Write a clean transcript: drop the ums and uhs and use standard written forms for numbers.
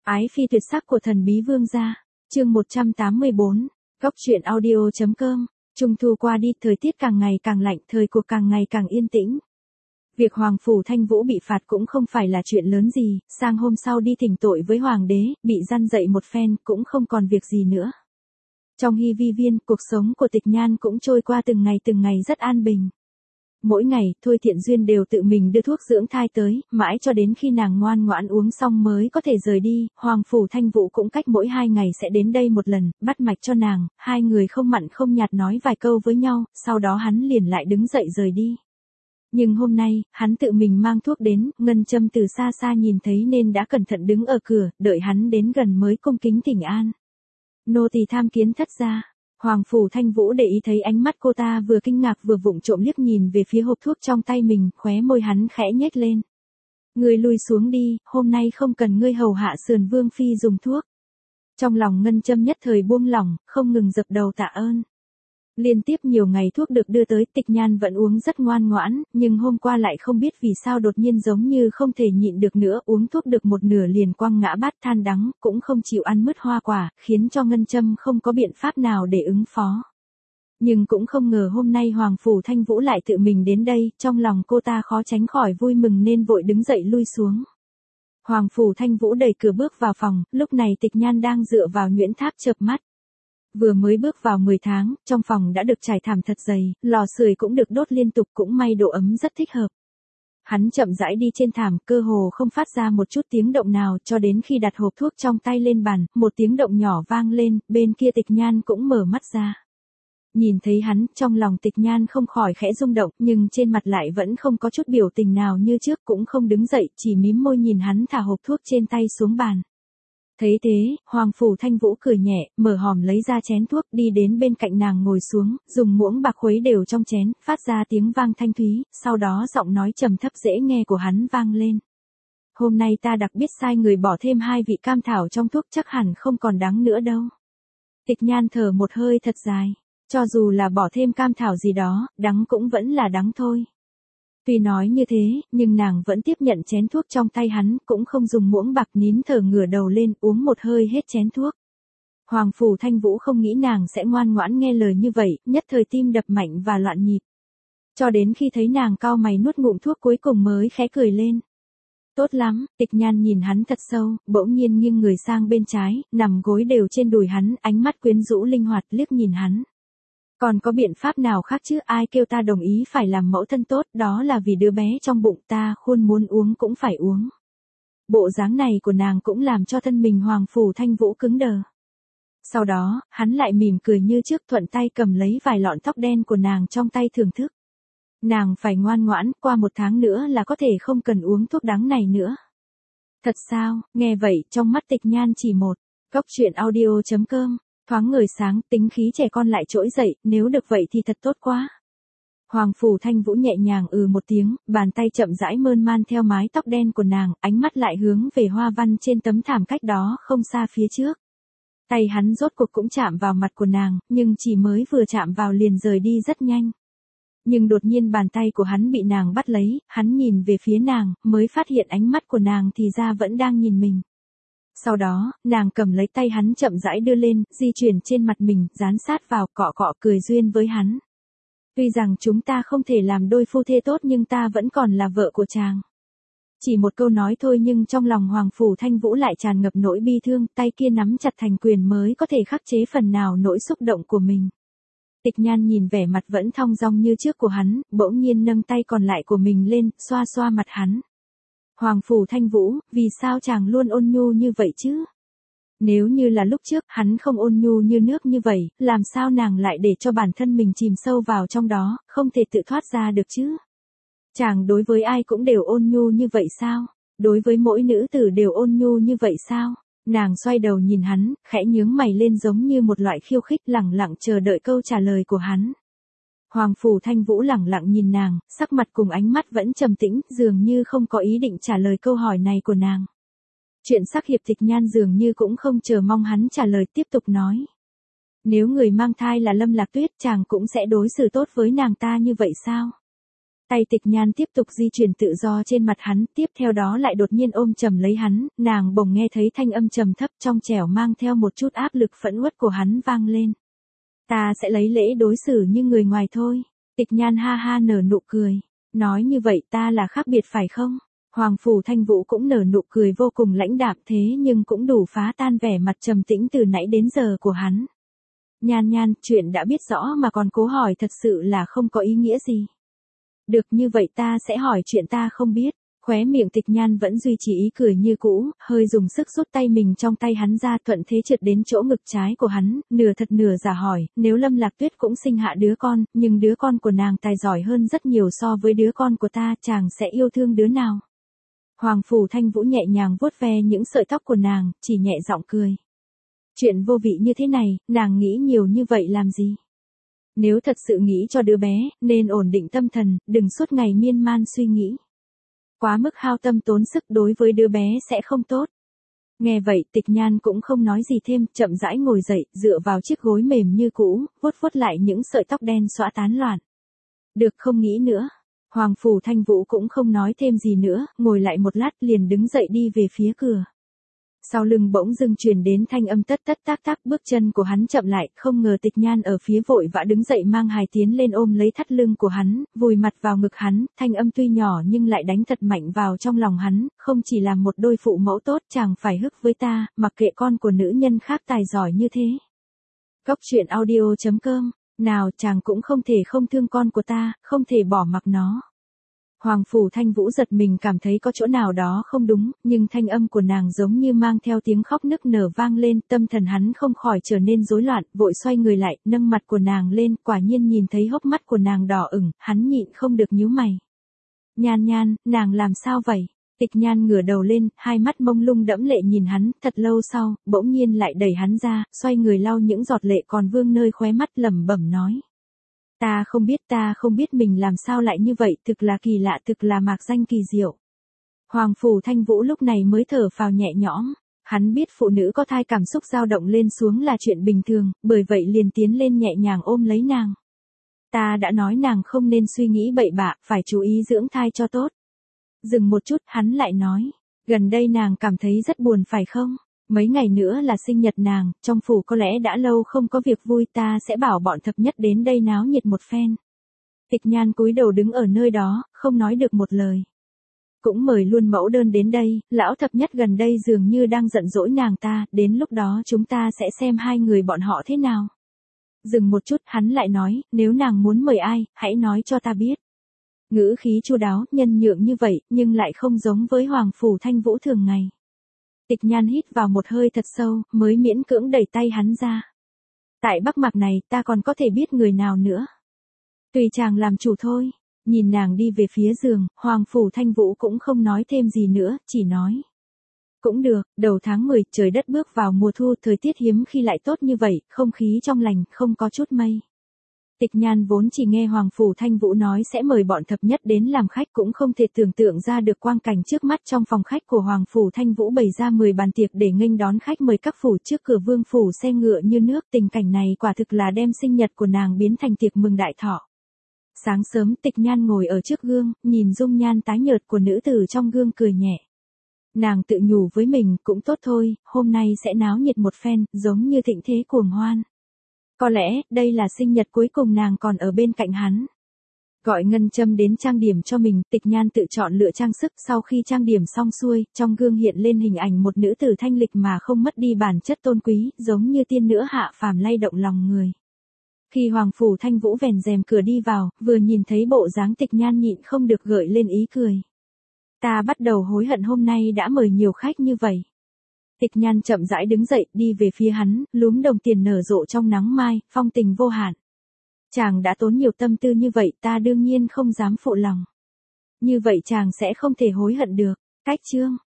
Ái phi tuyệt sắc của thần bí vương gia. Chương 184. Góc truyện audio.com. Trung thu qua đi, thời tiết càng ngày càng lạnh, thời cuộc càng ngày càng yên tĩnh. Việc Hoàng phủ Thanh Vũ bị phạt cũng không phải là chuyện lớn gì, sang hôm sau đi thỉnh tội với hoàng đế, bị răn dậy một phen cũng không còn việc gì nữa. Trong Hy Vi Viên, cuộc sống của Tịch Nhan cũng trôi qua từng ngày rất an bình. Mỗi ngày, Thôi Thiện Duyên đều tự mình đưa thuốc dưỡng thai tới, mãi cho đến khi nàng ngoan ngoãn uống xong mới có thể rời đi. Hoàng phủ Thanh Vũ cũng cách mỗi 2 ngày sẽ đến đây một lần, bắt mạch cho nàng, hai người không mặn không nhạt nói vài câu với nhau, sau đó hắn liền lại đứng dậy rời đi. Nhưng hôm nay, hắn tự mình mang thuốc đến, Ngân Châm từ xa xa nhìn thấy nên đã cẩn thận đứng ở cửa, đợi hắn đến gần mới cung kính thỉnh an. Nô tỳ tham kiến thất gia. Hoàng phủ Thanh Vũ để ý thấy ánh mắt cô ta vừa kinh ngạc vừa vụng trộm liếc nhìn về phía hộp thuốc trong tay mình, khóe môi hắn khẽ nhếch lên. Ngươi lui xuống đi, hôm nay không cần ngươi hầu hạ Sườn Vương phi dùng thuốc. Trong lòng Ngân Châm nhất thời buông lỏng, không ngừng dập đầu tạ ơn. Liên tiếp nhiều ngày thuốc được đưa tới, Tịch Nhan vẫn uống rất ngoan ngoãn, nhưng hôm qua lại không biết vì sao đột nhiên giống như không thể nhịn được nữa, uống thuốc được một nửa liền quăng ngã bát than đắng, cũng không chịu ăn mứt hoa quả, khiến cho Ngân Châm không có biện pháp nào để ứng phó. Nhưng cũng không ngờ hôm nay Hoàng phủ Thanh Vũ lại tự mình đến đây, trong lòng cô ta khó tránh khỏi vui mừng nên vội đứng dậy lui xuống. Hoàng phủ Thanh Vũ đẩy cửa bước vào phòng, lúc này Tịch Nhan đang dựa vào nhuyễn tháp chợp mắt. Vừa mới bước vào 10 tháng, trong phòng đã được trải thảm thật dày, lò sưởi cũng được đốt liên tục, cũng may độ ấm rất thích hợp. Hắn chậm rãi đi trên thảm, cơ hồ không phát ra một chút tiếng động nào, cho đến khi đặt hộp thuốc trong tay lên bàn, một tiếng động nhỏ vang lên, bên kia Tịch Nhan cũng mở mắt ra. Nhìn thấy hắn, trong lòng Tịch Nhan không khỏi khẽ rung động, nhưng trên mặt lại vẫn không có chút biểu tình nào như trước, cũng không đứng dậy, chỉ mím môi nhìn hắn thả hộp thuốc trên tay xuống bàn. Thấy thế, Hoàng phủ Thanh Vũ cười nhẹ, mở hòm lấy ra chén thuốc, đi đến bên cạnh nàng ngồi xuống, dùng muỗng bạc khuấy đều trong chén, phát ra tiếng vang thanh thúy, sau đó giọng nói trầm thấp dễ nghe của hắn vang lên. Hôm nay ta đặc biệt sai người bỏ thêm 2 vị cam thảo trong thuốc, chắc hẳn không còn đắng nữa đâu. Tịch Nhan thở một hơi thật dài, cho dù là bỏ thêm cam thảo gì đó, đắng cũng vẫn là đắng thôi. Tuy nói như thế, nhưng nàng vẫn tiếp nhận chén thuốc trong tay hắn, cũng không dùng muỗng bạc, nín thở ngửa đầu lên, uống một hơi hết chén thuốc. Hoàng phủ Thanh Vũ không nghĩ nàng sẽ ngoan ngoãn nghe lời như vậy, nhất thời tim đập mạnh và loạn nhịp. Cho đến khi thấy nàng cau mày nuốt ngụm thuốc cuối cùng mới khẽ cười lên. Tốt lắm, Tịch Nhan nhìn hắn thật sâu, bỗng nhiên nghiêng người sang bên trái, nằm gối đều trên đùi hắn, ánh mắt quyến rũ linh hoạt liếc nhìn hắn. Còn có biện pháp nào khác chứ, ai kêu ta đồng ý phải làm mẫu thân tốt, đó là vì đứa bé trong bụng ta, khôn muốn uống cũng phải uống. Bộ dáng này của nàng cũng làm cho thân mình Hoàng phủ Thanh Vũ cứng đờ. Sau đó, hắn lại mỉm cười như trước, thuận tay cầm lấy vài lọn tóc đen của nàng trong tay thưởng thức. Nàng phải ngoan ngoãn, qua 1 tháng nữa là có thể không cần uống thuốc đắng này nữa. Thật sao? Nghe vậy, trong mắt Tịch Nhan chỉ một. Góc truyện audio.com. Thoáng ngời sáng, tính khí trẻ con lại trỗi dậy, nếu được vậy thì thật tốt quá. Hoàng phủ Thanh Vũ nhẹ nhàng một tiếng, bàn tay chậm rãi mơn man theo mái tóc đen của nàng, ánh mắt lại hướng về hoa văn trên tấm thảm cách đó không xa phía trước. Tay hắn rốt cuộc cũng chạm vào mặt của nàng, nhưng chỉ mới vừa chạm vào liền rời đi rất nhanh. Nhưng đột nhiên bàn tay của hắn bị nàng bắt lấy, hắn nhìn về phía nàng, mới phát hiện ánh mắt của nàng thì ra vẫn đang nhìn mình. Sau đó, nàng cầm lấy tay hắn chậm rãi đưa lên, di chuyển trên mặt mình, dán sát vào, cọ cọ cười duyên với hắn. Tuy rằng chúng ta không thể làm đôi phu thê tốt nhưng ta vẫn còn là vợ của chàng. Chỉ một câu nói thôi nhưng trong lòng Hoàng phủ Thanh Vũ lại tràn ngập nỗi bi thương, tay kia nắm chặt thành quyền mới có thể khắc chế phần nào nỗi xúc động của mình. Tịch Nhan nhìn vẻ mặt vẫn thong dong như trước của hắn, bỗng nhiên nâng tay còn lại của mình lên, xoa xoa mặt hắn. Hoàng phủ Thanh Vũ, vì sao chàng luôn ôn nhu như vậy chứ? Nếu như là lúc trước, hắn không ôn nhu như nước như vậy, làm sao nàng lại để cho bản thân mình chìm sâu vào trong đó, không thể tự thoát ra được chứ? Chàng đối với ai cũng đều ôn nhu như vậy sao? Đối với mỗi nữ tử đều ôn nhu như vậy sao? Nàng xoay đầu nhìn hắn, khẽ nhướng mày lên giống như một loại khiêu khích, lẳng lặng chờ đợi câu trả lời của hắn. Hoàng phủ Thanh Vũ lẳng lặng nhìn nàng, sắc mặt cùng ánh mắt vẫn trầm tĩnh, dường như không có ý định trả lời câu hỏi này của nàng. Chuyện sắc hiệp Tịch Nhan dường như cũng không chờ mong hắn trả lời, tiếp tục nói. Nếu người mang thai là Lâm Lạc Tuyết, chàng cũng sẽ đối xử tốt với nàng ta như vậy sao? Tay Tịch Nhan tiếp tục di chuyển tự do trên mặt hắn, tiếp theo đó lại đột nhiên ôm chầm lấy hắn, nàng bỗng nghe thấy thanh âm trầm thấp trong trẻo mang theo một chút áp lực phẫn uất của hắn vang lên. Ta sẽ lấy lễ đối xử như người ngoài thôi. Tịch Nhan ha ha nở nụ cười. Nói như vậy ta là khác biệt phải không? Hoàng Phủ Thanh Vũ cũng nở nụ cười vô cùng lãnh đạm thế nhưng cũng đủ phá tan vẻ mặt trầm tĩnh từ nãy đến giờ của hắn. Nhan Nhan, chuyện đã biết rõ mà còn cố hỏi thật sự là không có ý nghĩa gì. Được như vậy ta sẽ hỏi chuyện ta không biết. Khóe miệng Tịch Nhan vẫn duy trì ý cười như cũ, hơi dùng sức rút tay mình trong tay hắn ra thuận thế trượt đến chỗ ngực trái của hắn, nửa thật nửa giả hỏi, nếu Lâm Lạc Tuyết cũng sinh hạ đứa con, nhưng đứa con của nàng tài giỏi hơn rất nhiều so với đứa con của ta, chàng sẽ yêu thương đứa nào? Hoàng Phủ Thanh Vũ nhẹ nhàng vuốt ve những sợi tóc của nàng, chỉ nhẹ giọng cười. Chuyện vô vị như thế này, nàng nghĩ nhiều như vậy làm gì? Nếu thật sự nghĩ cho đứa bé, nên ổn định tâm thần, đừng suốt ngày miên man suy nghĩ. Quá mức hao tâm tốn sức đối với đứa bé sẽ không tốt. Nghe vậy Tịch Nhan cũng không nói gì thêm, chậm rãi ngồi dậy, dựa vào chiếc gối mềm như cũ, vuốt vuốt lại những sợi tóc đen xõa tán loạn. Được không nghĩ nữa. Hoàng Phủ Thanh Vũ cũng không nói thêm gì nữa, ngồi lại một lát liền đứng dậy đi về phía cửa. Sau lưng bỗng dưng truyền đến thanh âm tất tất tác tác, bước chân của hắn chậm lại, không ngờ Tịch Nhan ở phía vội vã đứng dậy mang hài tiến lên ôm lấy thắt lưng của hắn, vùi mặt vào ngực hắn, thanh âm tuy nhỏ nhưng lại đánh thật mạnh vào trong lòng hắn, không chỉ làm một đôi phụ mẫu tốt chàng phải hức với ta, mặc kệ con của nữ nhân khác tài giỏi như thế. Góc truyện audio.com, nào chàng cũng không thể không thương con của ta, không thể bỏ mặc nó. Hoàng Phủ Thanh Vũ giật mình cảm thấy có chỗ nào đó không đúng, nhưng thanh âm của nàng giống như mang theo tiếng khóc nức nở vang lên, tâm thần hắn không khỏi trở nên rối loạn, vội xoay người lại, nâng mặt của nàng lên, quả nhiên nhìn thấy hốc mắt của nàng đỏ ửng, hắn nhịn không được nhíu mày. Nhan Nhan, nàng làm sao vậy? Tịch Nhan ngửa đầu lên, hai mắt mông lung đẫm lệ nhìn hắn, thật lâu sau, bỗng nhiên lại đẩy hắn ra, xoay người lau những giọt lệ còn vương nơi khóe mắt lẩm bẩm nói. Ta không biết mình làm sao lại như vậy, thực là kỳ lạ, thực là mạc danh kỳ diệu. Hoàng Phủ Thanh Vũ lúc này mới thở phào nhẹ nhõm, hắn biết phụ nữ có thai cảm xúc dao động lên xuống là chuyện bình thường, bởi vậy liền tiến lên nhẹ nhàng ôm lấy nàng. Ta đã nói nàng không nên suy nghĩ bậy bạ, phải chú ý dưỡng thai cho tốt. Dừng một chút, hắn lại nói, gần đây nàng cảm thấy rất buồn phải không? Mấy ngày nữa là sinh nhật nàng, trong phủ có lẽ đã lâu không có việc vui, ta sẽ bảo bọn thập nhất đến đây náo nhiệt một phen. Tịch Nhan cúi đầu đứng ở nơi đó, không nói được một lời. Cũng mời luôn mẫu đơn đến đây, lão thập nhất gần đây dường như đang giận dỗi nàng ta, đến lúc đó chúng ta sẽ xem hai người bọn họ thế nào. Dừng một chút, hắn lại nói, nếu nàng muốn mời ai, hãy nói cho ta biết. Ngữ khí chu đáo, nhân nhượng như vậy, nhưng lại không giống với Hoàng Phủ Thanh Vũ thường ngày. Tịch Nhan hít vào một hơi thật sâu, mới miễn cưỡng đẩy tay hắn ra. Tại Bắc Mạc này, ta còn có thể biết người nào nữa. Tùy chàng làm chủ thôi. Nhìn nàng đi về phía giường, Hoàng Phủ Thanh Vũ cũng không nói thêm gì nữa, chỉ nói. Cũng được, đầu tháng 10, trời đất bước vào mùa thu, thời tiết hiếm khi lại tốt như vậy, không khí trong lành, không có chút mây. Tịch Nhan vốn chỉ nghe Hoàng Phủ Thanh Vũ nói sẽ mời bọn thập nhất đến làm khách, cũng không thể tưởng tượng ra được quang cảnh trước mắt. Trong phòng khách của Hoàng Phủ Thanh Vũ bày ra 10 bàn tiệc để nghênh đón khách mời, các phủ trước cửa vương phủ xe ngựa như nước, tình cảnh này quả thực là đem sinh nhật của nàng biến thành tiệc mừng đại thọ. Sáng sớm Tịch Nhan ngồi ở trước gương, nhìn dung nhan tái nhợt của nữ tử trong gương cười nhẹ. Nàng tự nhủ với mình, cũng tốt thôi, hôm nay sẽ náo nhiệt một phen, giống như thịnh thế cuồng hoan. Có lẽ, đây là sinh nhật cuối cùng nàng còn ở bên cạnh hắn. Gọi ngân châm đến trang điểm cho mình, Tịch Nhan tự chọn lựa trang sức, sau khi trang điểm xong xuôi, trong gương hiện lên hình ảnh một nữ tử thanh lịch mà không mất đi bản chất tôn quý, giống như tiên nữ hạ phàm lay động lòng người. Khi Hoàng Phủ Thanh Vũ vèn rèm cửa đi vào, vừa nhìn thấy bộ dáng Tịch Nhan nhịn không được gợi lên ý cười. Ta bắt đầu hối hận hôm nay đã mời nhiều khách như vậy. Tịch Nhan chậm rãi đứng dậy, đi về phía hắn, lúm đồng tiền nở rộ trong nắng mai, phong tình vô hạn. Chàng đã tốn nhiều tâm tư như vậy, ta đương nhiên không dám phụ lòng. Như vậy chàng sẽ không thể hối hận được. Cách chương